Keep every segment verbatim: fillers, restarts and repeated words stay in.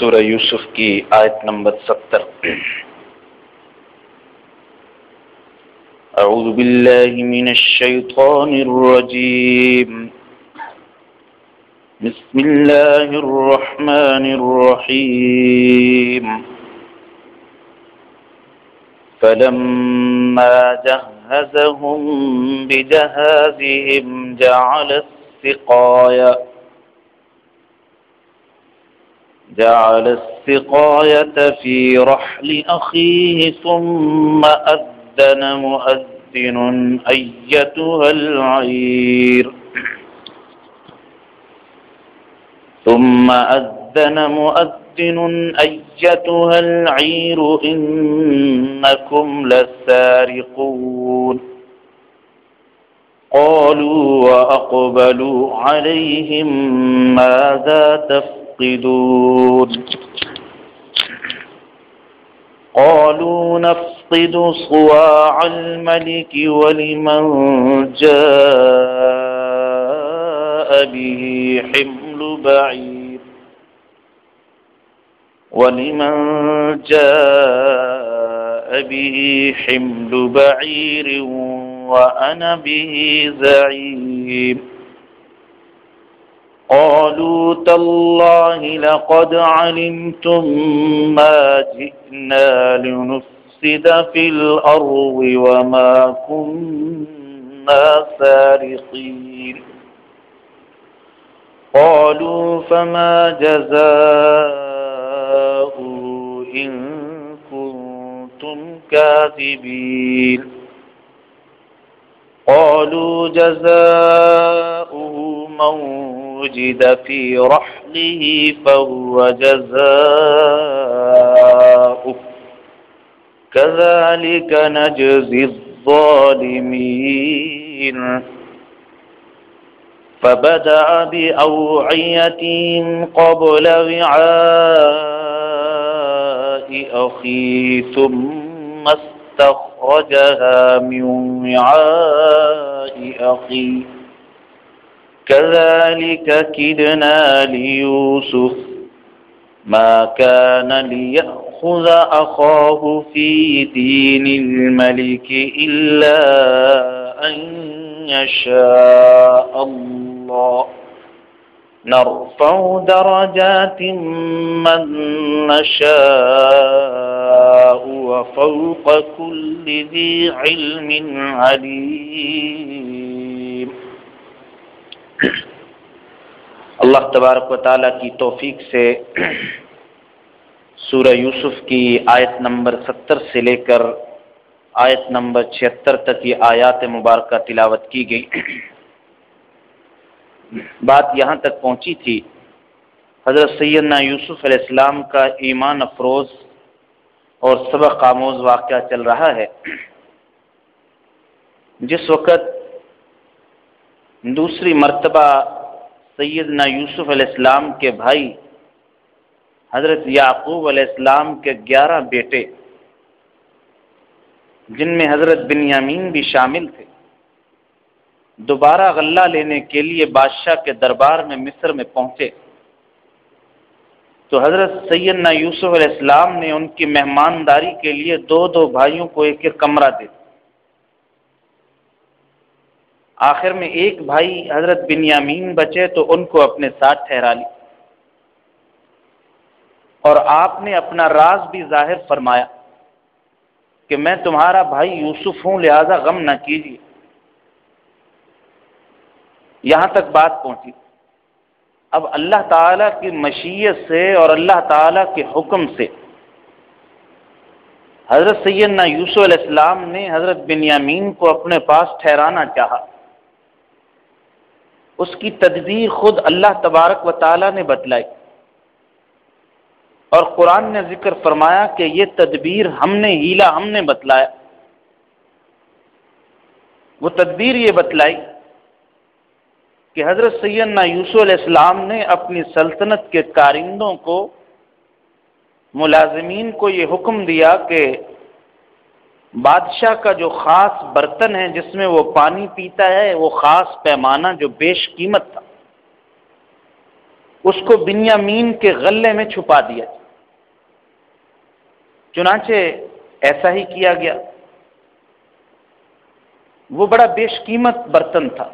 سورہ یوسف کی آیت نمبر ستر۔ اعوذ باللہ من الشیطان الرجیم، بسم اللہ الرحمن الرحیم۔ فلما جہزهم بجہازهم جعل السقاية جعل السقاية في رحل أخيه ثم أذن مؤذن أيتها العير ثم أذن مؤذن أيتها العير إنكم لسارقون قالوا وأقبلوا عليهم ماذا تفعلون قالوا نفقد صواع الملك ولمن جاء به حمل بعير ولمن جاء به حمل بعير وأنا به زعيم قالوا تالله لقد علمتم ما جئنا لنفسد في الأرض وما كنا سارقين قالوا فما جزاؤه إن كنتم كاذبين قالوا جزاؤه من وجد في رحله فهو جزاؤه كذلك نجزي الظالمين فبدأ بأوعيتهم قبل وعاء أخيه ثم استخرجها من وعاء أخيه كذلك كدنا ليوسف ما كان ليأخذ أخاه في دين الملك إلا أن يشاء الله نرفع درجات من نشاء وفوق كل ذي علم عليم۔ اللہ تبارک و تعالیٰ کی توفیق سے سورہ یوسف کی آیت نمبر ستر سے لے کر آیت نمبر چھہتر تک یہ آیات مبارکہ تلاوت کی گئی۔ بات یہاں تک پہنچی تھی، حضرت سیدنا یوسف علیہ السلام کا ایمان افروز اور سبق آموز واقعہ چل رہا ہے۔ جس وقت دوسری مرتبہ سیدنا یوسف علیہ السلام کے بھائی حضرت یعقوب علیہ السلام کے گیارہ بیٹے، جن میں حضرت بنیامین بھی شامل تھے، دوبارہ غلہ لینے کے لیے بادشاہ کے دربار میں مصر میں پہنچے تو حضرت سیدنا یوسف علیہ السلام نے ان کی مہمانداری کے لیے دو دو بھائیوں کو ایک ایک کمرہ دے دیا۔ آخر میں ایک بھائی حضرت بنیامین بچے تو ان کو اپنے ساتھ ٹھہرا لی، اور آپ نے اپنا راز بھی ظاہر فرمایا کہ میں تمہارا بھائی یوسف ہوں، لہذا غم نہ کیجیے۔ یہاں تک بات پہنچی۔ اب اللہ تعالیٰ کی مشیت سے اور اللہ تعالیٰ کے حکم سے حضرت سیدنا یوسف علیہ السلام نے حضرت بنیامین کو اپنے پاس ٹھہرانا چاہا۔ اس کی تدبیر خود اللہ تبارک و تعالیٰ نے بتلائی، اور قرآن نے ذکر فرمایا کہ یہ تدبیر ہم نے ہیلا ہم نے بتلایا۔ وہ تدبیر یہ بتلائی کہ حضرت سیدنا یوسف علیہ السلام نے اپنی سلطنت کے کارندوں کو، ملازمین کو یہ حکم دیا کہ بادشاہ کا جو خاص برتن ہے جس میں وہ پانی پیتا ہے، وہ خاص پیمانہ جو بیش قیمت تھا، اس کو بنیامین کے غلے میں چھپا دیا۔ چنانچہ ایسا ہی کیا گیا۔ وہ بڑا بیش قیمت برتن تھا۔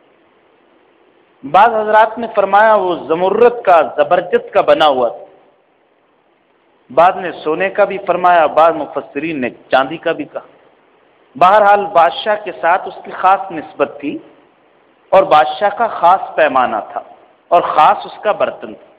بعض حضرات نے فرمایا وہ زمرد کا، زبرجد کا بنا ہوا تھا، بعد نے سونے کا بھی فرمایا، بعض مفسرین نے چاندی کا بھی کہا۔ بہرحال بادشاہ کے ساتھ اس کی خاص نسبت تھی اور بادشاہ کا خاص پیمانہ تھا اور خاص اس کا برتن تھا۔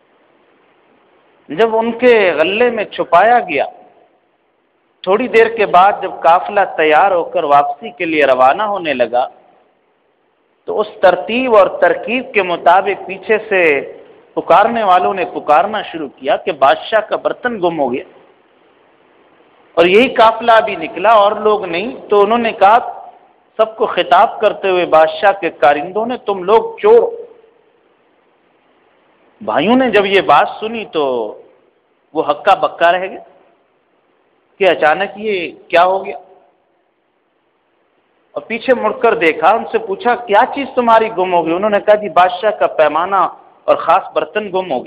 جب ان کے غلے میں چھپایا گیا، تھوڑی دیر کے بعد جب قافلہ تیار ہو کر واپسی کے لیے روانہ ہونے لگا تو اس ترتیب اور ترکیب کے مطابق پیچھے سے پکارنے والوں نے پکارنا شروع کیا کہ بادشاہ کا برتن گم ہو گیا، اور یہی قافلہ بھی نکلا اور لوگ نہیں۔ تو انہوں نے کہا سب کو خطاب کرتے ہوئے بادشاہ کے کارندوں نے، تم لوگ چور۔ بھائیوں نے جب یہ بات سنی تو وہ ہکا بکا رہ گئے کہ اچانک یہ کیا ہو گیا، اور پیچھے مڑ کر دیکھا، ان سے پوچھا کیا چیز تمہاری گم ہو گئی؟ انہوں نے کہا جی بادشاہ کا پیمانہ اور خاص برتن گم ہو گئے۔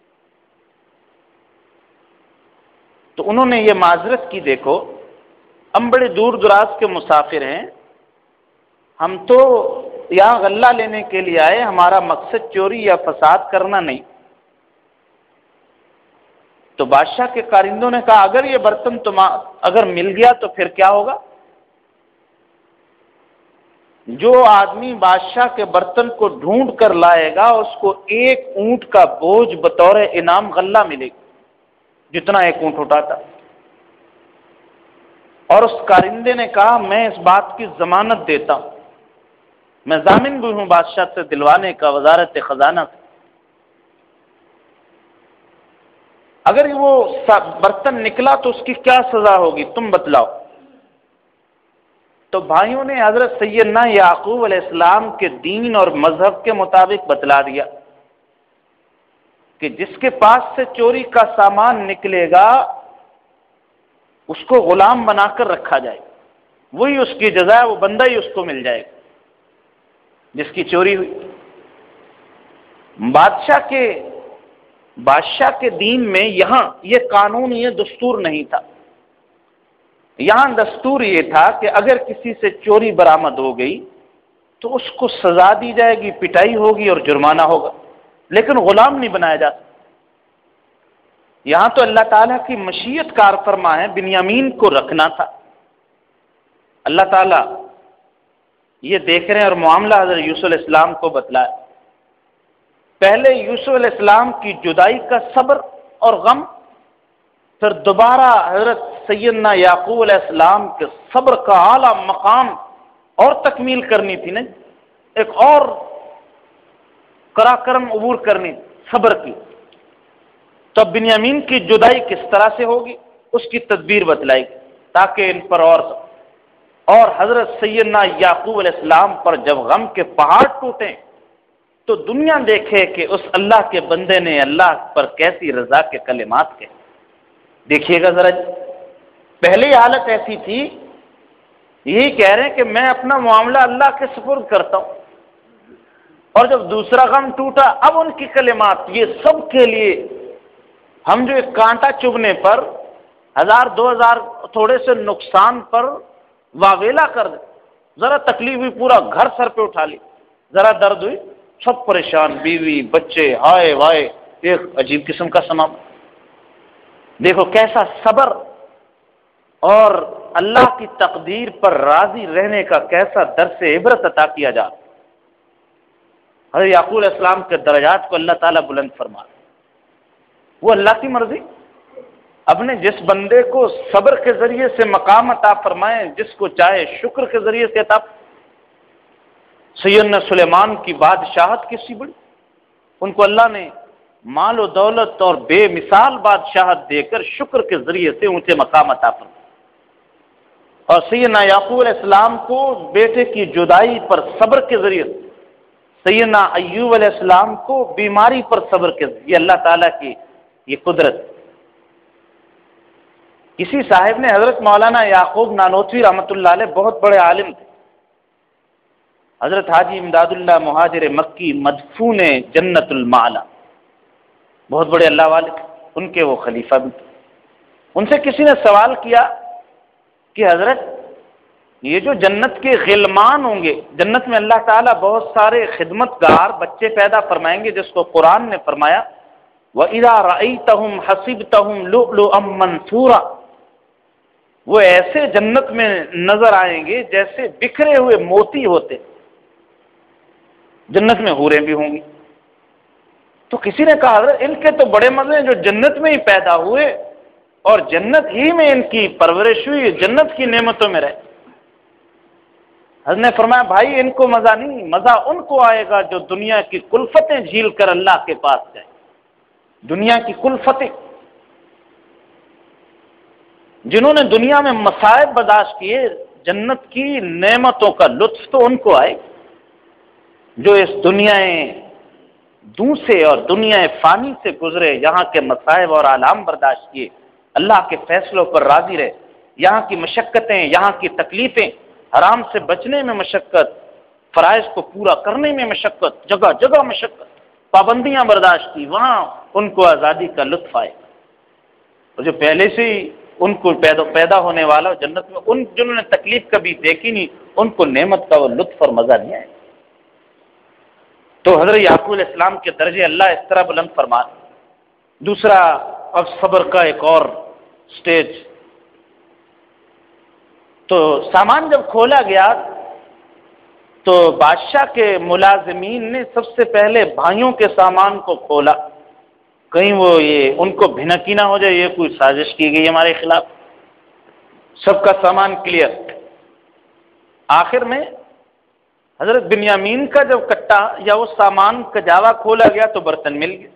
تو انہوں نے یہ معذرت کی، دیکھو ہم بڑے دور دراز کے مسافر ہیں، ہم تو یہاں غلہ لینے کے لیے آئے، ہمارا مقصد چوری یا فساد کرنا نہیں۔ تو بادشاہ کے کارندوں نے کہا اگر یہ برتن تم اگر مل گیا تو پھر کیا ہوگا؟ جو آدمی بادشاہ کے برتن کو ڈھونڈ کر لائے گا اس کو ایک اونٹ کا بوجھ بطور انعام غلہ ملے گا، جتنا ایک اونٹ اٹھاتا۔ اور اس کارندے نے کہا میں اس بات کی ضمانت دیتا ہوں، میں ضامن بھی ہوں بادشاہ سے دلوانے کا، وزارت خزانہ سے۔ اگر وہ برتن نکلا تو اس کی کیا سزا ہوگی تم بتلاؤ۔ تو بھائیوں نے حضرت سیدنا یعقوب علیہ السلام کے دین اور مذہب کے مطابق بتلا دیا کہ جس کے پاس سے چوری کا سامان نکلے گا اس کو غلام بنا کر رکھا جائے، وہی اس کی جزا ہے، وہ بندہ ہی اس کو مل جائے گا جس کی چوری ہوئی۔ بادشاہ کے بادشاہ کے دین میں یہاں یہ قانون، یہ دستور نہیں تھا۔ یہاں دستور یہ تھا کہ اگر کسی سے چوری برآمد ہو گئی تو اس کو سزا دی جائے گی، پٹائی ہوگی اور جرمانہ ہوگا، لیکن غلام نہیں بنایا جاتا۔ یہاں تو اللہ تعالیٰ کی مشیت کار فرما ہے، بنیامین کو رکھنا تھا۔ اللہ تعالیٰ یہ دیکھ رہے ہیں اور معاملہ حضرت یوسف علیہ السلام کو بتلایا۔ پہلے یوسف علیہ السلام کی جدائی کا صبر اور غم، پھر دوبارہ حضرت سیدنا یعقوب علیہ السلام کے صبر کا اعلیٰ مقام اور تکمیل کرنی تھی نا، ایک اور قراقرم عبور کرنی صبر کی۔ تو اب بنیامین کی جدائی کس طرح سے ہوگی اس کی تدبیر بتلائی تاکہ ان پر اور اور حضرت سیدنا یعقوب علیہ السلام پر جب غم کے پہاڑ ٹوٹیں تو دنیا دیکھے کہ اس اللہ کے بندے نے اللہ پر کیسی رضا کے کلمات کہے۔ دیکھیے گا ذرا، پہلی حالت ایسی تھی، یہی کہہ رہے ہیں کہ میں اپنا معاملہ اللہ کے سپرد کرتا ہوں، اور جب دوسرا غم ٹوٹا اب ان کی کلمات، یہ سب کے لیے ہم جو ایک کانٹا چبھنے پر، ہزار دو ہزار تھوڑے سے نقصان پر واویلا کر دے، ذرا تکلیف ہوئی پورا گھر سر پہ اٹھا لی، ذرا درد ہوئی سب پریشان، بیوی بچے، ہائے وائے، ایک عجیب قسم کا سما۔ دیکھو کیسا صبر اور اللہ کی تقدیر پر راضی رہنے کا کیسا درس عبرت عطا کیا جا۔ حضرت یعقوب علیہ السلام کے درجات کو اللہ تعالیٰ بلند فرما، وہ اللہ کی مرضی، اپنے جس بندے کو صبر کے ذریعے سے مقام عطا فرمائے، جس کو چاہے شکر کے ذریعے سے عطا۔ سیدنا سلیمان کی بادشاہت کسی بڑی، ان کو اللہ نے مال و دولت اور بے مثال بادشاہت دے کر شکر کے ذریعے سے اونچے مقام عطا فرمائے، اور سیدنا یعقوب علیہ السلام کو بیٹے کی جدائی پر صبر کے ذریعے سے، سیدنا ایوب علیہ السلام کو بیماری پر صبر کے ذریعے، یہ اللہ تعالیٰ کی یہ قدرت۔ کسی صاحب نے حضرت مولانا یعقوب نانوتوی رحمۃ اللہ علیہ بہت بڑے عالم تھے، حضرت حاجی امداد اللہ مہاجر مکی مدفون جنت المعلا، بہت بڑے اللہ والے، ان کے وہ خلیفہ بھی تھے۔ ان سے کسی نے سوال کیا کہ حضرت یہ جو جنت کے غلمان ہوں گے، جنت میں اللہ تعالیٰ بہت سارے خدمت گار بچے پیدا فرمائیں گے، جس کو قرآن نے فرمایا وَإِذَا رَأَيْتَهُمْ حَسِبْتَهُمْ لُؤْلُؤًا مَّنثُورًا، وہ ایسے جنت میں نظر آئیں گے جیسے بکھرے ہوئے موتی ہوتے، جنت میں حوریں بھی ہوں گی۔ تو کسی نے کہا حضرت ان کے تو بڑے مزے ہیں جو جنت میں ہی پیدا ہوئے اور جنت ہی میں ان کی پرورش ہوئی، جنت کی نعمتوں میں رہے۔ حضرت نے فرمایا بھائی ان کو مزہ نہیں، مزہ ان کو آئے گا جو دنیا کی کلفتیں جھیل کر اللہ کے پاس جائیں۔ دنیا کی کلفتیں، جنہوں نے دنیا میں مصائب برداشت کیے، جنت کی نعمتوں کا لطف تو ان کو آئے جو اس دنیا دوں سے اور دنیا فانی سے گزرے، یہاں کے مصائب اور آلام برداشت کیے، اللہ کے فیصلوں پر راضی رہے، یہاں کی مشقتیں، یہاں کی تکلیفیں، حرام سے بچنے میں مشقت، فرائض کو پورا کرنے میں مشقت، جگہ جگہ مشقت، پابندیاں برداشت کی، وہاں ان کو آزادی کا لطف آئے۔ اور جو پہلے سے ہی ان کو پیدا پیدا ہونے والا جنت میں، ان جنہوں نے تکلیف کبھی دیکھی نہیں، ان کو نعمت کا وہ لطف اور مزہ نہیں آئے۔ تو حضرت یعقوب علیہ السلام کے درجے اللہ اس طرح بلند فرما۔ دوسرا، اب صبر کا ایک اور سٹیج۔ تو سامان جب کھولا گیا تو بادشاہ کے ملازمین نے سب سے پہلے بھائیوں کے سامان کو کھولا، کہیں وہ یہ ان کو بھنکی نہ ہو جائے یہ کوئی سازش کی گئی ہمارے خلاف۔ سب کا سامان کلیئر۔ آخر میں حضرت بنیامین کا جب کٹا یا وہ سامان کجاوا کھولا گیا تو برتن مل گئے۔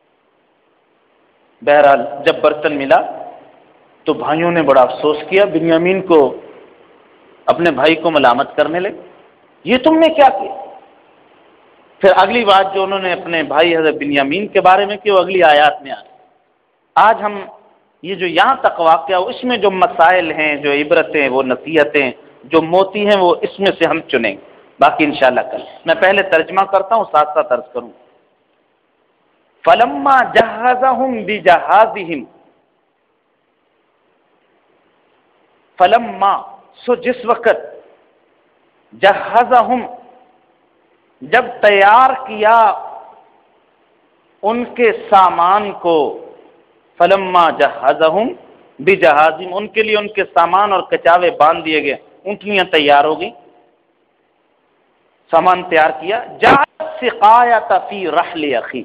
بہرحال جب برتن ملا تو بھائیوں نے بڑا افسوس کیا، بنیامین کو اپنے بھائی کو ملامت کرنے لگے، یہ تم نے کیا کیا؟ پھر اگلی بات جو انہوں نے اپنے بھائی حضرت بنیامین کے بارے میں کی وہ اگلی آیات میں آ رہی۔ آج ہم یہ جو یہاں تک واقعہ اس میں جو مسائل ہیں، جو عبرتیں، وہ نصیحتیں، جو موتی ہیں، وہ اس میں سے ہم چنیں گے، باقی انشاءاللہ کل۔ میں پہلے ترجمہ کرتا ہوں، ساتھ ساتھ عرض کروں۔ فلما جہزہم بجہازہم، فلما سو جس وقت، جہزہم جب تیار کیا ان کے سامان کو، فلما جہزہم بجہازہم، ان کے لیے ان کے سامان اور کچاوے باندھ دیے گئے، اونٹنیاں تیار ہو گئی، سامان تیار کیا، جعل السقایۃ فی رحل اخی،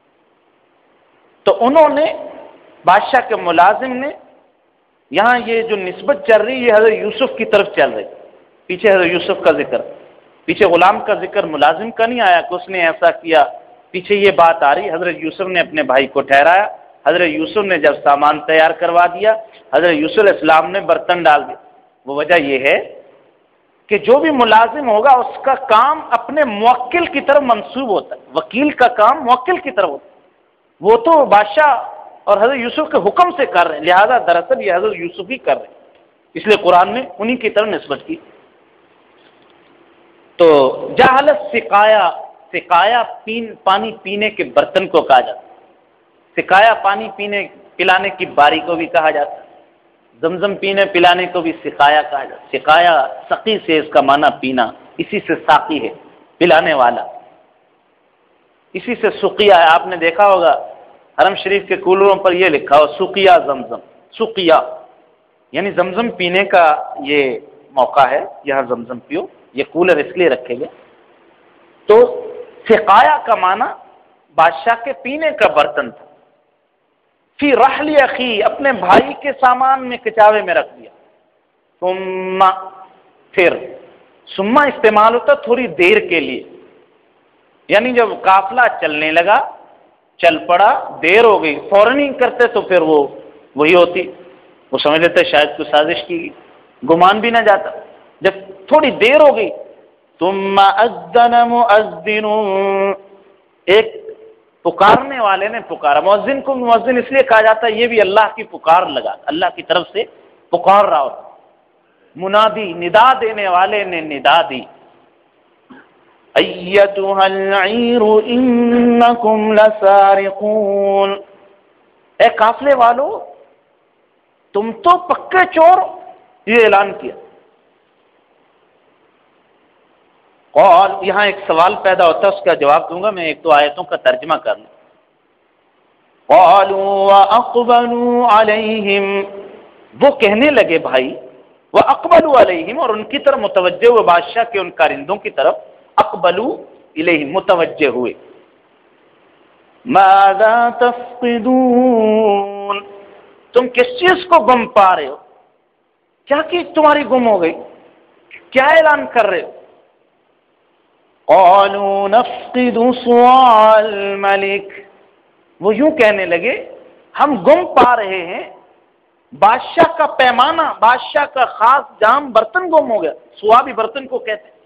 تو انہوں نے، بادشاہ کے ملازم نے، یہاں یہ جو نسبت چل رہی ہے حضرت یوسف کی طرف چل رہی، پیچھے حضرت یوسف کا ذکر، پیچھے غلام کا ذکر ملازم کا نہیں آیا کہ اس نے ایسا کیا، پیچھے یہ بات آ رہی حضرت یوسف نے اپنے بھائی کو ٹھہرایا، حضرت یوسف نے جب سامان تیار کروا دیا، حضرت یوسف علیہ السلام نے برتن ڈال دیا۔ وہ وجہ یہ ہے کہ جو بھی ملازم ہوگا اس کا کام اپنے موکل کی طرف منسوب ہوتا ہے، وکیل کا کام موکل کی طرف ہوتا ہے، وہ تو بادشاہ اور حضرت یوسف کے حکم سے کر رہے ہیں، لہذا دراصل یہ حضرت یوسف ہی کر رہے ہیں، اس لیے قرآن نے انہی کی طرف نسبت کی۔ تو جعل السقایا، سقایا پین پانی پینے کے برتن کو کہا جاتا ہے، سقایا پانی پینے پلانے کی باری کو بھی کہا جاتا ہے، زمزم پینے پلانے کو بھی سقایا کہا جاتا ہے۔ سقایا سقی سے اس کا معنی پینا، اسی سے ساقی ہے پلانے والا، اسی سے سقیا ہے۔ آپ نے دیکھا ہوگا حرم شریف کے کولروں پر یہ لکھا ہو سقیا زمزم، سقیا یعنی زمزم پینے کا یہ موقع ہے، یہاں زمزم پیو، یہ کولر اس لیے رکھے گئے۔ تو سقایا کا معنی بادشاہ کے پینے کا برتن تھا، فی رحل اخی، اپنے بھائی کے سامان میں کچاوے میں رکھ دیا، ثم پھر، ثم استعمال ہوتا تھوڑی دیر کے لیے، یعنی جب قافلہ چلنے لگا، چل پڑا، دیر ہو گئی، فوراً ہی کرتے تو پھر وہ وہی ہوتی، وہ سمجھ لیتے شاید کوئی سازش کی گئی، گمان بھی نہ جاتا۔ جب تھوڑی دیر ہو گئی، ثم اذن مؤذن، ایک پکارنے والے نے پکارا، مؤذن کو مؤذن اس لیے کہا جاتا ہے یہ بھی اللہ کی پکار لگا، اللہ کی طرف سے پکار رہا ہوتا، منادی ندا دینے والے نے ندا دی، ایتھا العیر انکم لسارقون، اے قافلے والو تم تو پکے چور، یہ اعلان کیا۔ قال، یہاں ایک سوال پیدا ہوتا ہے، اس کا جواب دوں گا، میں ایک دو آیتوں کا ترجمہ کرنا۔ قالوا واقبلوا علیہم، وہ کہنے لگے بھائی، واقبلوا علیہم، اور ان کی طرف متوجہ ہوئے، بادشاہ کے ان کارندوں کی طرف، اقبلوا الیہم، متوجہ ہوئے۔ ماذا تفقدون، تم کس چیز کو گم پا رہے ہو؟ کیا چیز تمہاری گم ہو گئی؟ کیا اعلان کر رہے ہو؟ قالوا نفقد صواع الملک، وہ یوں کہنے لگے ہم گم پا رہے ہیں بادشاہ کا پیمانہ، بادشاہ کا خاص جام برتن گم ہو گیا، سوا بھی برتن کو کہتے ہیں۔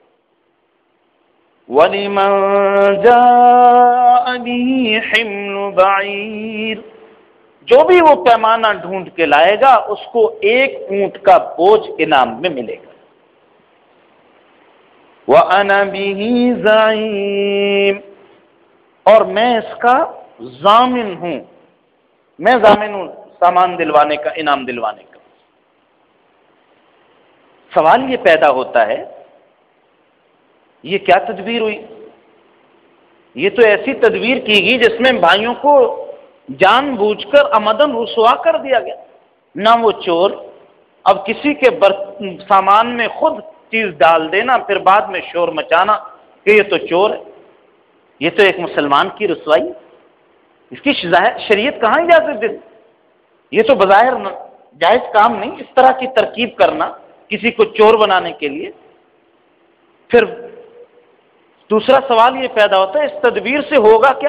وَلِمَنْ جَاءَ بِهِ حِمْلُ بَعِيرٍ، جو بھی وہ پیمانہ ڈھونڈ کے لائے گا اس کو ایک اونٹ کا بوجھ انعام میں ملے گا۔ وَأَنَا بِهِ زَعِيمٌ، اور میں اس کا ضامن ہوں، میں ضامن ہوں سامان دلوانے کا، انعام دلوانے کا۔ سوال یہ پیدا ہوتا ہے یہ کیا تدبیر ہوئی؟ یہ تو ایسی تدبیر کی گئی جس میں بھائیوں کو جان بوجھ کر عمدن رسوا کر دیا گیا۔ نہ وہ چور، اب کسی کے سامان میں خود چیز ڈال دینا، پھر بعد میں شور مچانا کہ یہ تو چور ہے، یہ تو ایک مسلمان کی رسوائی، اس کی شریعت کہاں اجازت دیتی؟ یہ تو بظاہر جائز کام نہیں، اس طرح کی ترکیب کرنا کسی کو چور بنانے کے لیے۔ پھر دوسرا سوال یہ پیدا ہوتا ہے اس تدبیر سے ہوگا کیا؟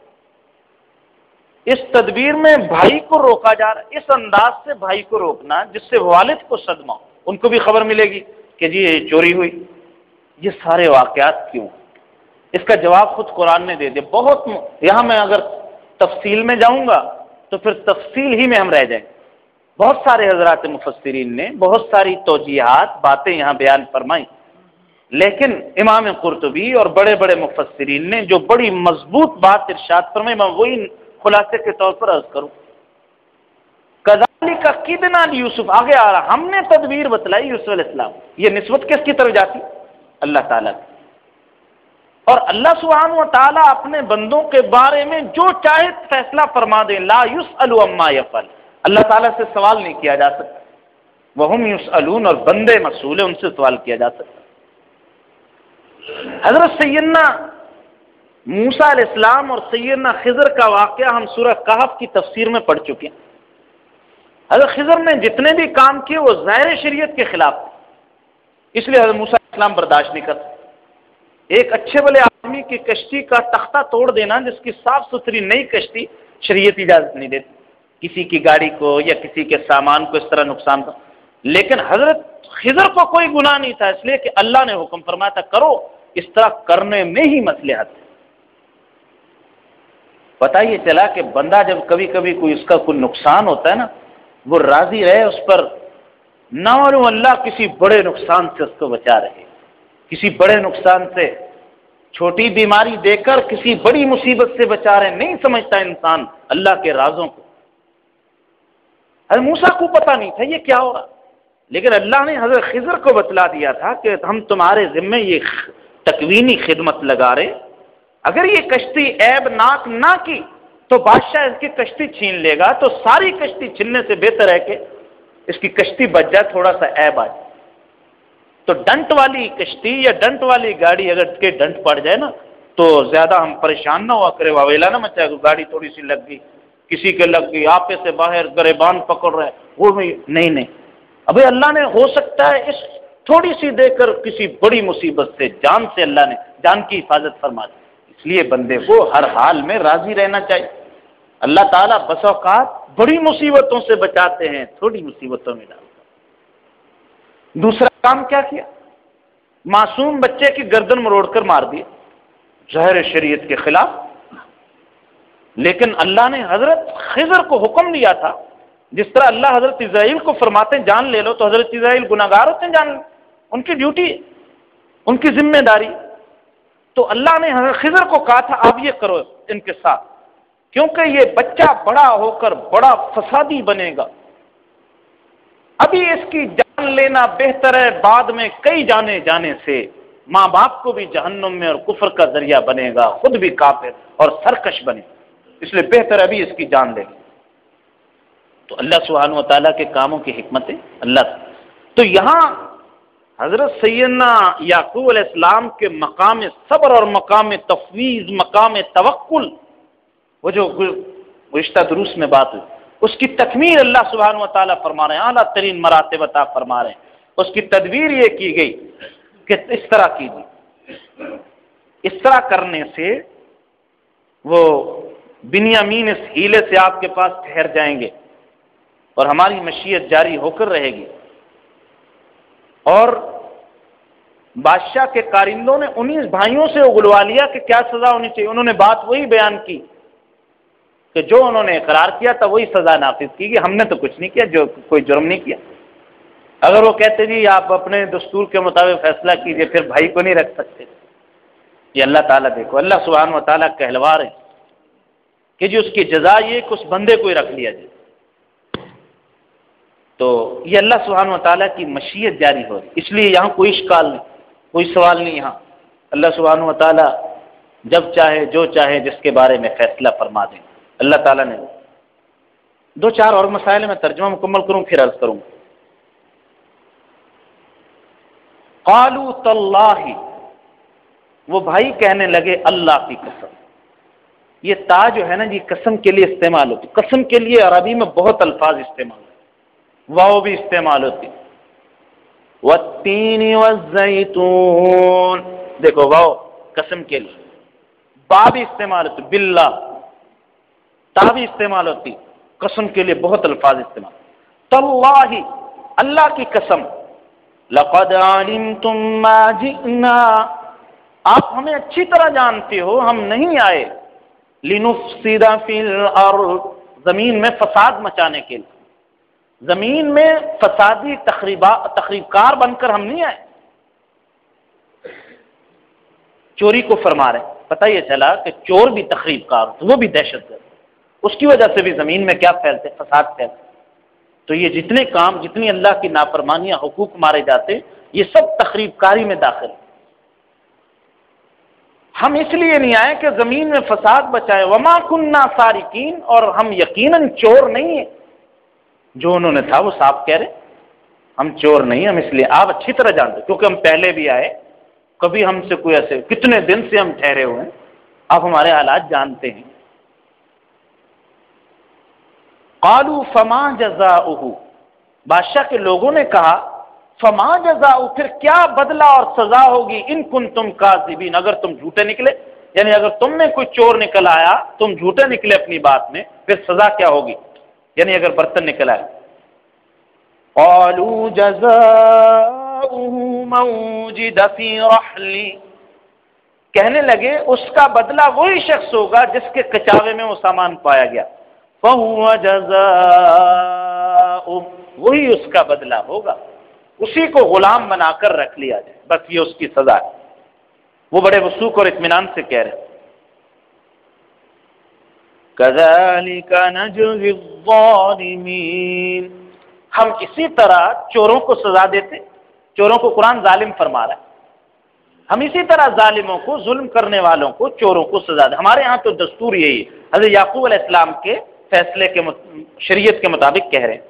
اس تدبیر میں بھائی کو روکا جا رہا ہے، اس انداز سے بھائی کو روکنا جس سے والد کو صدمہ ہو، ان کو بھی خبر ملے گی کہ جی یہ چوری ہوئی۔ یہ سارے واقعات کیوں؟ اس کا جواب خود قرآن نے دے دیا۔ بہت یہاں میں اگر تفصیل میں جاؤں گا تو پھر تفصیل ہی میں ہم رہ جائیں۔ بہت سارے حضرات مفسرین نے بہت ساری توجیہات باتیں یہاں بیان فرمائی، لیکن امام قرطبی اور بڑے بڑے مفسرین نے جو بڑی مضبوط بات ارشاد فرمائی، میں وہی خلاصے کے طور پر عرض کروں۔ کذالک کدنا لیوسف، آگے آ رہا، ہم نے تدبیر بتلائی یوسف علیہ السلام۔ یہ نسبت کس کی طرف جاتی؟ اللہ تعالیٰ کی۔ اور اللہ سبحانہ و تعالیٰ اپنے بندوں کے بارے میں جو چاہے فیصلہ فرما دیں، لا یسأل عما یفعل، اللہ تعالیٰ سے سوال نہیں کیا جا سکتا، وہم یسألون، اور بندے مسئول ہیں، ان سے سوال کیا جا سکتا۔ حضرت سیدنا موسیٰ علیہ السلام اور سیدنا خضر کا واقعہ ہم سورہ کہف کی تفسیر میں پڑھ چکے ہیں۔ حضرت خضر نے جتنے بھی کام کیے وہ ظاہر شریعت کے خلاف تھے، اس لیے حضرت موسیٰ علیہ السلام برداشت نہیں کرتے۔ ایک اچھے بلے آدمی کی کشتی کا تختہ توڑ دینا، جس کی صاف ستھری نئی کشتی، شریعت اجازت نہیں دیتی کسی کی گاڑی کو یا کسی کے سامان کو اس طرح نقصان کا۔ لیکن حضرت خضر کو کوئی گناہ نہیں تھا، اس لیے کہ اللہ نے حکم فرمایا تھا کرو، اس طرح کرنے میں ہی مصلحت ہے۔ پتہ یہ چلا کہ بندہ جب کبھی کبھی کوئی اس کا کوئی نقصان ہوتا ہے نا، وہ راضی رہے اس پر، نہ معلوم اللہ کسی بڑے نقصان سے اس کو بچا رہے، کسی بڑے نقصان سے، چھوٹی بیماری دے کر کسی بڑی مصیبت سے بچا رہے۔ نہیں سمجھتا انسان اللہ کے رازوں کو۔ حضرت موسیٰ کو پتہ نہیں تھا یہ کیا ہو رہا، لیکن اللہ نے حضرت خضر کو بتلا دیا تھا کہ ہم تمہارے ذمے یہ تکوینی خدمت لگا رہے، اگر یہ کشتی عیب ناک نہ کی تو بادشاہ اس کی کشتی چھین لے گا، تو ساری کشتی چھیننے سے بہتر ہے کہ اس کی کشتی بچ جائے، تھوڑا سا عیب آ جائے۔ تو ڈنٹ والی کشتی یا ڈنٹ والی گاڑی اگر کے ڈنٹ پڑ جائے نا تو زیادہ ہم پریشان نہ ہوا کرے، واویلا نہ مچائے، گاڑی تھوڑی سی لگ گئی، کسی کے لگ گئی، آپے سے باہر گریبان پکڑ رہے، وہ نہیں نہیں، ابھی اللہ نے ہو سکتا ہے اس تھوڑی سی دے کر کسی بڑی مصیبت سے، جان سے اللہ نے جان کی حفاظت فرما دی۔ اس لیے بندے کو ہر حال میں راضی رہنا چاہیے۔ اللہ تعالیٰ بس اوقات بڑی مصیبتوں سے بچاتے ہیں، تھوڑی مصیبتوں میں ڈالتے ہیں۔ دوسرا کام کیا کیا؟ معصوم بچے کی گردن مروڑ کر مار دیے، ظاہر شریعت کے خلاف۔ لیکن اللہ نے حضرت خضر کو حکم دیا تھا، جس طرح اللہ حضرت اسرائیل کو فرماتے ہیں جان لے لو، تو حضرت اسرائیل گناہگار ہوتے ہیں، جان ان کی ڈیوٹی، ان کی ذمہ داری۔ تو اللہ نے حضرت خضر کو کہا تھا آپ یہ کرو ان کے ساتھ، کیونکہ یہ بچہ بڑا ہو کر بڑا فسادی بنے گا، ابھی اس کی جان لینا بہتر ہے، بعد میں کئی جانے جانے سے ماں باپ کو بھی جہنم میں اور کفر کا ذریعہ بنے گا، خود بھی کافر اور سرکش بنے، اس لیے بہتر ابھی اس کی جان لے۔ تو اللہ سبحانہ و تعالیٰ کے کاموں کی حکمتیں اللہ۔ تو یہاں حضرت سیدنا یعقوب علیہ السلام کے مقام صبر اور مقام تفویض، مقام توکل، وہ جو گزشتہ دروس میں بات ہوئی، اس کی تکمیل اللہ سبحانہ و تعالیٰ فرما رہے ہیں، اعلیٰ ترین مراتب عطا فرما رہے ہیں۔ اس کی تدبیر یہ کی گئی کہ اس طرح کیجیے، اس طرح کرنے سے وہ بنیامین اس ہیلے سے آپ کے پاس ٹھہر جائیں گے اور ہماری مشیت جاری ہو کر رہے گی۔ اور بادشاہ کے کارندوں نے انیس بھائیوں سے اگلوا لیا کہ کیا سزا ہونی چاہیے، انہوں نے بات وہی بیان کی کہ جو انہوں نے اقرار کیا تھا وہی سزا نافذ کی گئی، ہم نے تو کچھ نہیں کیا، جو کوئی جرم نہیں کیا۔ اگر وہ کہتے جی آپ اپنے دستور کے مطابق فیصلہ کیجئے، پھر بھائی کو نہیں رکھ سکتے۔ یہ اللہ تعالیٰ دیکھو، اللہ سبحانہ و تعالیٰ کہلوا رہے کہ جی اس کی جزا یہ کہ اس بندے کو ہی رکھ لیا جائے۔ تو یہ اللہ سبحانہ و تعالیٰ کی مشیت جاری ہو رہی، اس لیے یہاں کوئی اشکال نہیں، کوئی سوال نہیں۔ یہاں اللہ سبحانہ و تعالیٰ جب چاہے جو چاہے جس کے بارے میں فیصلہ فرما دیں۔ اللہ تعالیٰ نے دو چار اور مسائل میں ترجمہ مکمل کروں پھر عرض کروں۔ قالوا تاللہ، وہ بھائی کہنے لگے اللہ کی قسم۔ یہ تا جو ہے نا جی قسم کے لیے استعمال ہوتی، قسم کے لیے عربی میں بہت الفاظ استعمال ہوتے، واو بھی استعمال ہوتی، والتین والزیتون، دیکھو واو قسم کے لیے، با بھی استعمال ہوتی، باللہ، تا بھی استعمال ہوتی، قسم کے لیے بہت الفاظ استعمال۔ تاللہ، اللہ کی قسم، لقد علمتم ما جئنا، آپ ہمیں اچھی طرح جانتے ہو ہم نہیں آئے، لنفسد فی الارض، زمین میں فساد مچانے کے لیے، زمین میں فسادی تخریب کار بن کر ہم نہیں آئے۔ چوری کو فرما رہے ہیں، پتہ یہ چلا کہ چور بھی تخریب کار ہوتا، وہ بھی دہشت گرد، اس کی وجہ سے بھی زمین میں کیا پھیلتے، فساد پھیلتے۔ تو یہ جتنے کام، جتنی اللہ کی نافرمانیاں، حقوق مارے جاتے، یہ سب تخریب کاری میں داخل۔ ہم اس لیے نہیں آئے کہ زمین میں فساد بچائے، وما کننا سارقین، اور ہم یقیناً چور نہیں ہیں۔ جو انہوں نے تھا وہ صاف کہہ رہے ہم چور نہیں، ہم اس لیے، آپ اچھی طرح جانتے کیونکہ ہم پہلے بھی آئے، کبھی ہم سے کوئی ایسے، کتنے دن سے ہم ٹھہرے ہوئے ہیں، آپ ہمارے حالات جانتے ہیں۔ قالوا فما جزاؤہ، بادشاہ کے لوگوں نے کہا فما جزاؤہ، پھر کیا بدلہ اور سزا ہوگی، ان کنتم کاذبین، اگر تم جھوٹے نکلے، یعنی اگر تم میں کوئی چور نکل آیا، تم جھوٹے نکلے اپنی بات میں، پھر سزا کیا ہوگی، یعنی اگر برتن نکل آئے۔ قالوا جزاؤہ من وجد فی رحلی، کہنے لگے اس کا بدلہ وہی شخص ہوگا جس کے کچاوے میں وہ سامان پایا گیا، فَهُوَ جَزَاؤُ، وہی اس کا بدلہ ہوگا، اسی کو غلام بنا کر رکھ لیا جائے، بس یہ اس کی سزا ہے۔ وہ بڑے وثوق اور اطمینان سے کہہ رہے ہیں كَذَلِكَ نَجْزِي الظَّالِمِينَ، ہم اسی طرح چوروں کو سزا دیتے، چوروں کو قرآن ظالم فرما رہا ہے، ہم اسی طرح ظالموں کو، ظلم کرنے والوں کو، چوروں کو سزا دیں۔ ہمارے ہاں تو دستور یہی ہے، حضرت یعقوب علیہ السلام کے فیصلے کے شریعت کے مطابق کہہ رہے ہیں۔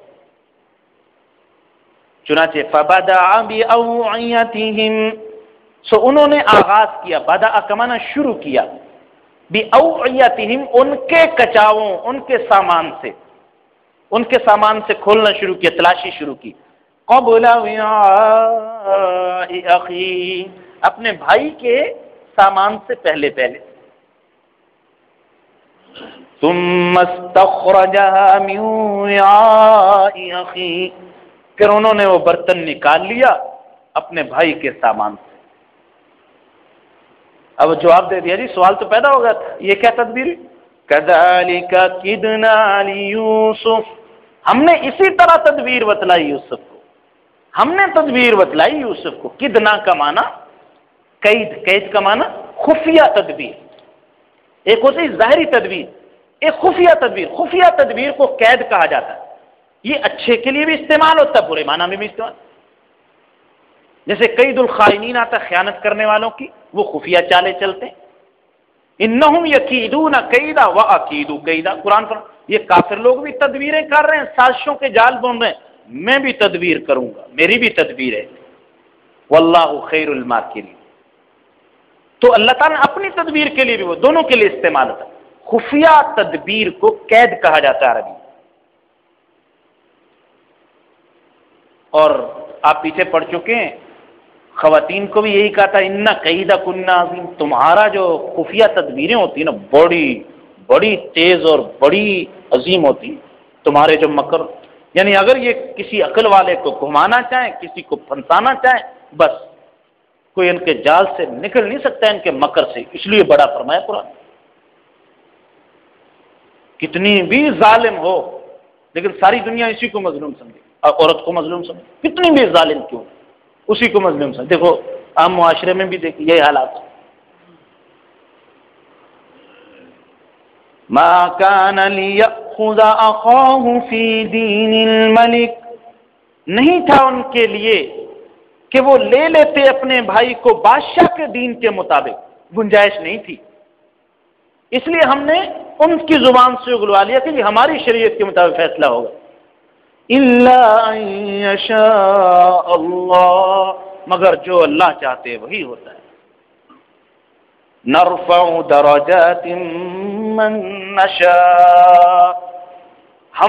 چنانچہ فَبَدَأَ بِأَوْعِيَتِهِمْ، سو انہوں نے آغاز کیا، بدأ کمانا شروع کیا، بِأَوْعِيَتِهِمْ، ان کے کچاووں، ان کے سامان سے، ان کے سامان سے کھولنا شروع کیا، تلاشی شروع کی، قَبْلَ وِعَاءِ أَخِيهِ، اپنے بھائی کے سامان سے پہلے پہلے، ثُمَّ اسْتَخْرَجَهَا مِنْ وِعَاءِ أَخِيهِ، پھر انہوں نے وہ برتن نکال لیا اپنے بھائی کے سامان سے۔ اب جواب دے دیا جی، سوال تو پیدا ہو گیا تھا، یہ کیا تدبیر؟ كَذَلِكَ كِدْنَا لِيُوسُفَ، ہم نے اسی طرح تدبیر بتلائی یوسف کو، ہم نے تدبیر بتلائی یوسف کو۔ کدنا کا معنی قید، قید کا معنی خفیہ تدبیر، ایک ہوتی ہے ظاہری تدبیر، ایک خفیہ تدبیر۔ خفیہ تدبیر کو قید کہا جاتا ہے، یہ اچھے کے لیے بھی استعمال ہوتا ہے، برے معنی میں بھی استعمال۔ جیسے قید الخائنین آتا ہے خیانت کرنے والوں کی، وہ خفیہ چالیں چلتے ہیں۔ انہم یکیدون کیدا واکید کیدا، قرآن پر یہ کافر لوگ بھی تدبیریں کر رہے ہیں، سازشوں کے جال بن رہے ہیں، میں بھی تدبیر کروں گا، میری بھی تدبیر ہے۔ واللہ خیر الماکرین، تو اللہ تعالیٰ نے اپنی تدبیر کے لیے بھی، وہ دونوں کے لیے استعمال ہوتا ہے۔ خفیہ تدبیر کو قید کہا جاتا ہے عربی میں۔ اور آپ پیچھے پڑھ چکے ہیں، خواتین کو بھی یہی کہا تھا ان قیدا کننا عظیم، تمہارا جو خفیہ تدبیریں ہوتی ہیں نا بڑی بڑی تیز اور بڑی عظیم ہوتی ہیں، تمہارے جو مکر، یعنی اگر یہ کسی عقل والے کو گھمانا چاہیں، کسی کو پھنسانا چاہیں، بس کوئی ان کے جال سے نکل نہیں سکتا ان کے مکر سے، اس لیے بڑا فرمایا قرآن۔ کتنی بھی ظالم ہو لیکن ساری دنیا اسی کو مظلوم سمجھے، اور عورت کو مظلوم سمجھے، کتنی بھی ظالم کیوں اسی کو مظلوم سمجھے۔ دیکھو عام معاشرے میں بھی دیکھیے یہی حالات۔ ما کان لیأخذ اخاہ فی دین الملک، نہیں تھا ان کے لیے کہ وہ لے لیتے اپنے بھائی کو بادشاہ کے دین کے مطابق، گنجائش نہیں تھی، اس لیے ہم نے ان کی زبان سے اگلوا لیا کہ ہماری شریعت کے مطابق فیصلہ ہوگا۔ الا ان یشاء اللہ، مگر جو اللہ چاہتے ہیں وہی ہوتا ہے۔ نرفع درجات من نشاء، ہم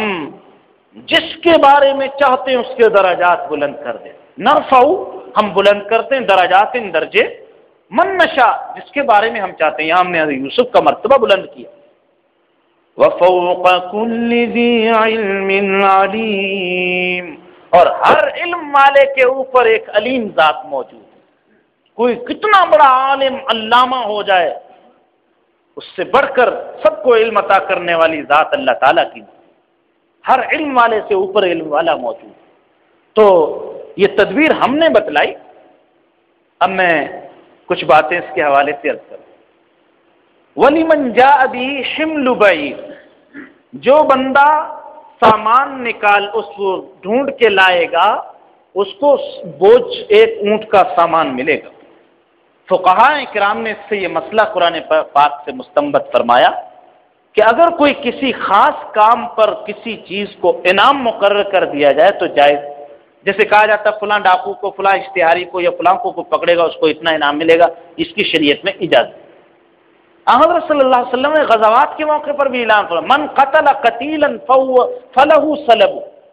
جس کے بارے میں چاہتے ہیں اس کے درجات بلند کر دیں۔ نرفع، ہم بلند کرتے ہیں، درجات درجے، من نشاء، جس کے بارے میں ہم چاہتے ہیں۔ یہاں ہم نے حضرت یوسف کا مرتبہ بلند کیا۔ وَفَوْقَ كُلِّ ذِي عِلْمٍ عَلِيمٍ، اور ہر علم والے کے اوپر ایک علیم ذات موجود ہے۔ کوئی کتنا بڑا عالم علامہ ہو جائے، اس سے بڑھ کر سب کو علم عطا کرنے والی ذات اللہ تعالیٰ کی، ہر علم والے سے اوپر علم والا موجود ہے۔ تو یہ تدبیر ہم نے بتلائی۔ اب میں کچھ باتیں اس کے حوالے سے عرض کروں۔ وَلِمَنْ جَاءَ بِهِ حِمْلُ بَعِيرٍ، جو بندہ سامان نکال اس کو ڈھونڈ کے لائے گا، اس کو بوجھ ایک اونٹ کا سامان ملے گا۔ فقہاء کرام نے اس سے یہ مسئلہ قرآن پاک سے مستنبط فرمایا کہ اگر کوئی کسی خاص کام پر کسی چیز کو انعام مقرر کر دیا جائے تو جائز، جیسے کہا جاتا ہے فلاں ڈاکو کو، فلاں اشتہاری کو یا فلاں کو پکڑے گا اس کو اتنا انعام ملے گا، اس کی شریعت میں اجازت۔ حضرت صلی اللہ علیہ وسلم نے غزوات کے موقع پر بھی اعلان فرمایا، من قتل قتیلا فلہ سلب،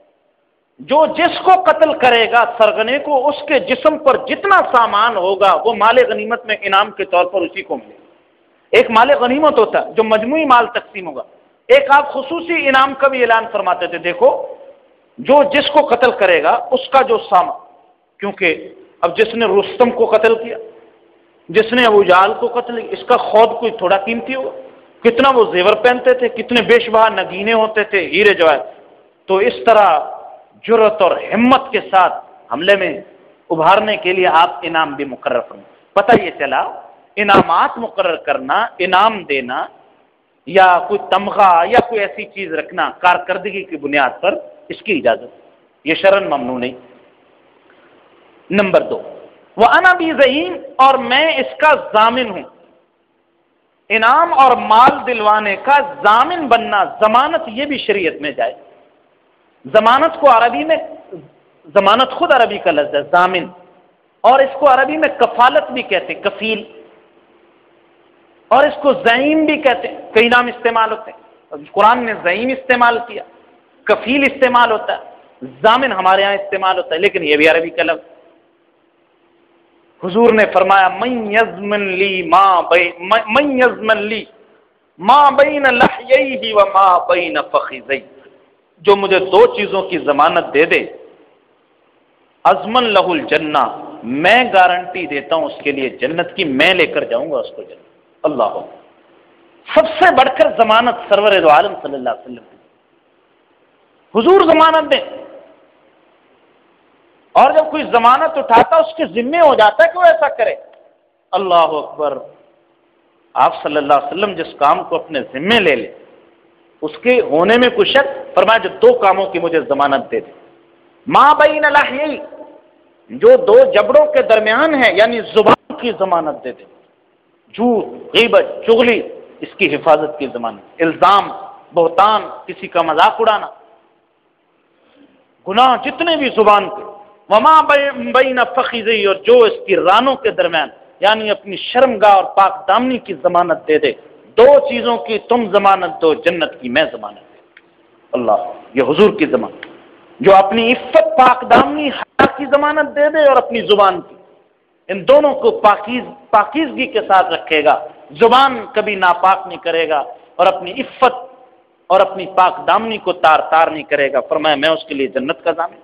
جو جس کو قتل کرے گا سرغنے کو، اس کے جسم پر جتنا سامان ہوگا وہ مال غنیمت میں انعام کے طور پر اسی کو ملے گا۔ ایک مال غنیمت ہوتا ہے جو مجموعی مال تقسیم ہوگا، ایک آپ خصوصی انعام کا بھی اعلان فرماتے تھے، دیکھو جو جس کو قتل کرے گا اس کا جو سامان، کیونکہ اب جس نے رستم کو قتل کیا، جس نے ابو جہل کو قتل کیا، اس کا خود کوئی تھوڑا قیمتی ہوگا، کتنا وہ زیور پہنتے تھے، کتنے بیش بہا نگینے ہوتے تھے، ہیرے جواہر۔ تو اس طرح جرأت اور ہمت کے ساتھ حملے میں ابھارنے کے لیے آپ انعام بھی مقرر فرمائیں۔ پتہ یہ چلا انعامات مقرر کرنا، انعام دینا یا کوئی تمغہ یا کوئی ایسی چیز رکھنا کارکردگی کی بنیاد پر، اس کی اجازت، یہ شرعاً ممنوع نہیں۔ نمبر دو، وَأَنَا بِزَعِيمٍ، اور میں اس کا ضامن ہوں۔ انعام اور مال دلوانے کا ضامن بننا، ضمانت، یہ بھی شریعت میں جائے۔ ضمانت کو عربی میں، ضمانت خود عربی کا لفظ ہے ضامن، اور اس کو عربی میں کفالت بھی کہتے ہیں، کفیل، اور اس کو زعیم بھی کہتے ہیں، کئی نام استعمال ہوتے ہیں۔ قرآن نے زعیم استعمال کیا، کفیل استعمال ہوتا ہے، ضامن ہمارے ہاں استعمال ہوتا ہے، لیکن یہ بھی عربی کا لفظ۔ حضور نے فرمایا من یضمن لی ما بین من یضمن لی ما بین لحییہ و ما بین فخذیہ، جو مجھے دو چیزوں کی ضمانت دے دے، ازمن لہ الجنہ، میں گارنٹی دیتا ہوں اس کے لیے جنت کی، میں لے کر جاؤں گا اس کو جنت۔ اللہ اکبر، سب سے بڑھ کر ضمانت سرور دو عالم صلی اللہ علیہ وسلم، حضور ضمانت دیں، اور جب کوئی ضمانت اٹھاتا اس کے ذمے ہو جاتا ہے کہ وہ ایسا کرے۔ اللہ اکبر، آپ صلی اللہ علیہ وسلم جس کام کو اپنے ذمے لے لے اس کے ہونے میں کوئی شک، فرمایا جو دو کاموں کی مجھے ضمانت دے دے، ما بین لحیی، جو دو جبڑوں کے درمیان ہے، یعنی زبان کی ضمانت دے دے، جھوٹ، غیبت، چغلی، اس کی حفاظت کی ضمانت، الزام، بہتان، کسی کا مذاق اڑانا، گناہ جتنے بھی زبان کے، وما بین فخذی، اور جو اس کی رانوں کے درمیان، یعنی اپنی شرمگاہ اور پاک دامنی کی ضمانت دے دے، دو چیزوں کی تم ضمانت دو، جنت کی میں ضمانت دے۔ اللہ، یہ حضور کی ضمانت، جو اپنی عفت، پاک دامنی، حیا کی ضمانت دے دے اور اپنی زبان کی، ان دونوں کو پاکیز پاکیزگی کے ساتھ رکھے گا، زبان کبھی ناپاک نہیں کرے گا اور اپنی عفت اور اپنی پاک دامنی کو تار تار نہیں کرے گا، فرمایا میں اس کے لیے جنت کا ضامن۔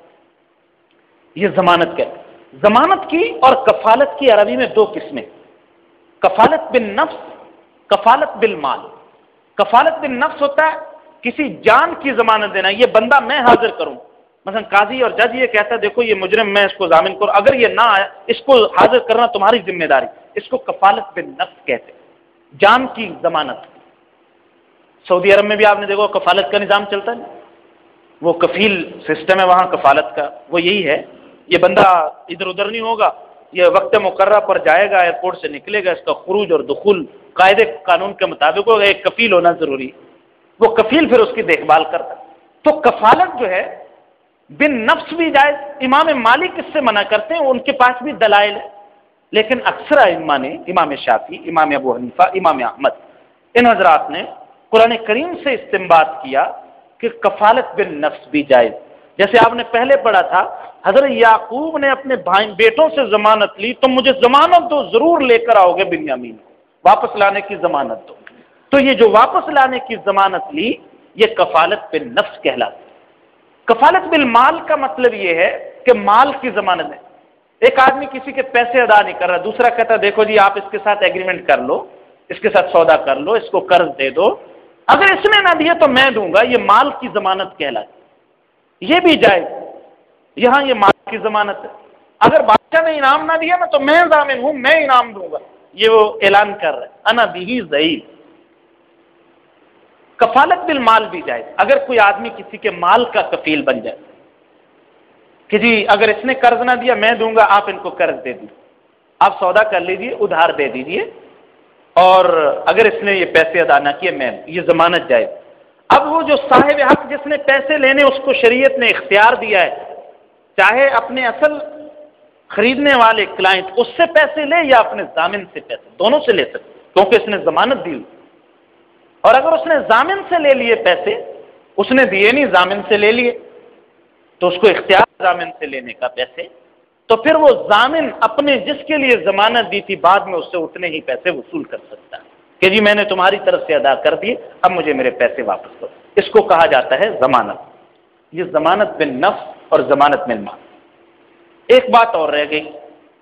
یہ ضمانت کیا ہے؟ ضمانت کی اور کفالت کی عربی میں دو قسمیں، کفالت بالنفس، کفالت بالمال۔ کفالت بالنفس ہوتا ہے کسی جان کی ضمانت دینا، یہ بندہ میں حاضر کروں، مثلا قاضی اور جج یہ کہتا ہے دیکھو یہ مجرم میں اس کو ضامن کروں، اگر یہ نہ آیا اس کو حاضر کرنا تمہاری ذمہ داری، اس کو کفالت بالنفس کہتے ہیں، جان کی ضمانت۔ سعودی عرب میں بھی آپ نے دیکھو کفالت کا نظام چلتا ہے، وہ کفیل سسٹم ہے وہاں کفالت کا، وہ یہی ہے یہ بندہ ادھر ادھر نہیں ہوگا، یہ وقت مقررہ پر جائے گا، ایئرپورٹ سے نکلے گا، اس کا خروج اور دخول قاعدے قانون کے مطابق ہوگا، ایک کفیل ہونا ضروری، وہ کفیل پھر اس کی دیکھ بھال کرتا۔ تو کفالت جو ہے بن نفس بھی جائز، امام مالک اس سے منع کرتے ہیں، ان کے پاس بھی دلائل ہے، لیکن اکثر ائمہ نے، امام شافعی، امام ابو حنیفہ، امام احمد، ان حضرات نے قرآن کریم سے استنباط کیا کہ کفالت بن نفس بھی جائز۔ جیسے آپ نے پہلے پڑھا تھا حضرت یعقوب نے اپنے بھائی بیٹوں سے ضمانت لی، تم مجھے ضمانت دو، ضرور لے کر آؤ گے بنیامین کو، واپس لانے کی ضمانت دو۔ تو یہ جو واپس لانے کی ضمانت لی یہ کفالت بن نفس کہلاتی۔ کفالت بالمال کا مطلب یہ ہے کہ مال کی ضمانت ہے، ایک آدمی کسی کے پیسے ادا نہیں کر رہا، دوسرا کہتا ہے دیکھو جی آپ اس کے ساتھ ایگریمنٹ کر لو، اس کے ساتھ سودا کر لو، اس کو قرض دے دو، اگر اس نے نہ دیا تو میں دوں گا، یہ مال کی ضمانت کہلاتی۔ یہ بھی جائز، یہاں یہ مال کی ضمانت ہے، اگر بادشاہ نے انعام نہ دیا نا تو میں ضامن ہوں، میں انعام دوں گا، یہ وہ اعلان کر رہا ہے، انا بھی ضعیف۔ کفالت بالمال بھی جائز، اگر کوئی آدمی کسی کے مال کا کفیل بن جائے کہ جی اگر اس نے قرض نہ دیا میں دوں گا، آپ ان کو قرض دے دیجیے، آپ سودا کر لیجیے، ادھار دے دیجیے، اور اگر اس نے یہ پیسے ادا نہ کیے میں، یہ ضمانت جائز۔ اب وہ جو صاحب حق جس نے پیسے لینے اس کو شریعت نے اختیار دیا ہے، چاہے اپنے اصل خریدنے والے کلائنٹ اس سے پیسے لے یا اپنے ضامن سے پیسے، دونوں سے لے سکتے، کیونکہ اس نے ضمانت دی، اور اگر اس نے ضامن سے لے لیے پیسے، اس نے دیے نہیں ضامن سے لے لیے تو اس کو اختیار ضامن سے لینے کا پیسے، تو پھر وہ ضامن اپنے جس کے لیے ضمانت دی تھی بعد میں اس سے اتنے ہی پیسے وصول کر سکتا ہے کہ جی میں نے تمہاری طرف سے ادا کر دیے، اب مجھے میرے پیسے واپس کرو، اس کو کہا جاتا ہے ضمانت۔ یہ ضمانت بالنفس اور ضمانت بالمال۔ ایک بات اور رہ گئی،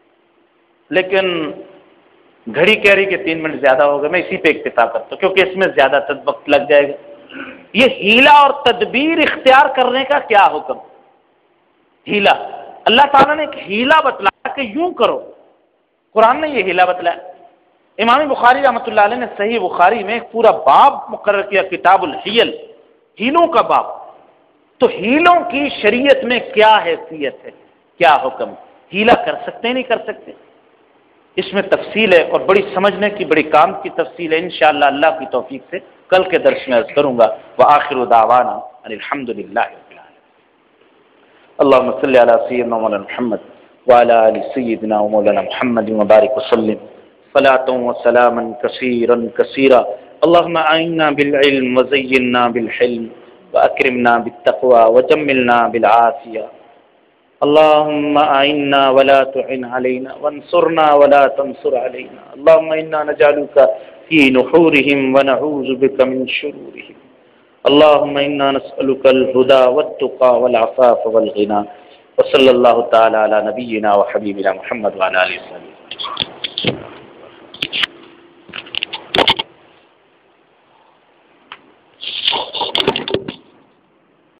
لیکن گھڑی کہہ رہی کہ تین منٹ زیادہ ہو گئے، میں اسی پہ اکتفا کرتا ہوں کیونکہ اس میں زیادہ تر وقت لگ جائے گا۔ یہ ہیلا اور تدبیر اختیار کرنے کا کیا حکم؟ ہیلا، اللہ تعالیٰ نے ایک ہیلا بتلایا کہ یوں کرو، قرآن نے یہ ہیلا بتلایا۔ امام بخاری رحمۃ اللہ علیہ نے صحیح بخاری میں ایک پورا باب مقرر کیا، کتاب الحیل، ہیلوں کا باب۔ تو ہیلوں کی شریعت میں کیا حیثیت ہے، کیا حکم؟ ہیلا کر سکتے ہیں نہیں کر سکتے؟ اس میں تفصیل ہے اور بڑی سمجھنے کی، بڑی کام کی تفصیل ہے، انشاءاللہ اللہ کی توفیق سے کل کے درس میں عرض کروں گا۔ وآخر دعوانا ان الحمد للہ رب العالمین۔ اللهم صل على سيدنا مولانا محمد وعلى آل سيدنا ومولانا محمد وبارك وسلم صلاة وسلاما كثيرا كثيرا اللهم أعنا بالعلم وزينا بالحلم وأكرمنا بالتقوى وجملنا بالعافية اللهم أعنا ولا تعن علينا وانصرنا ولا تنصر علينا اللهم إنا نجعلك في نحورهم ونعوذ بك من شرورهم اللهم إنا نسألك الهدى والتقى والعفاف والغنى وصلى الله تعالى على نبينا وحبيبنا محمد وعلى آله وصحبه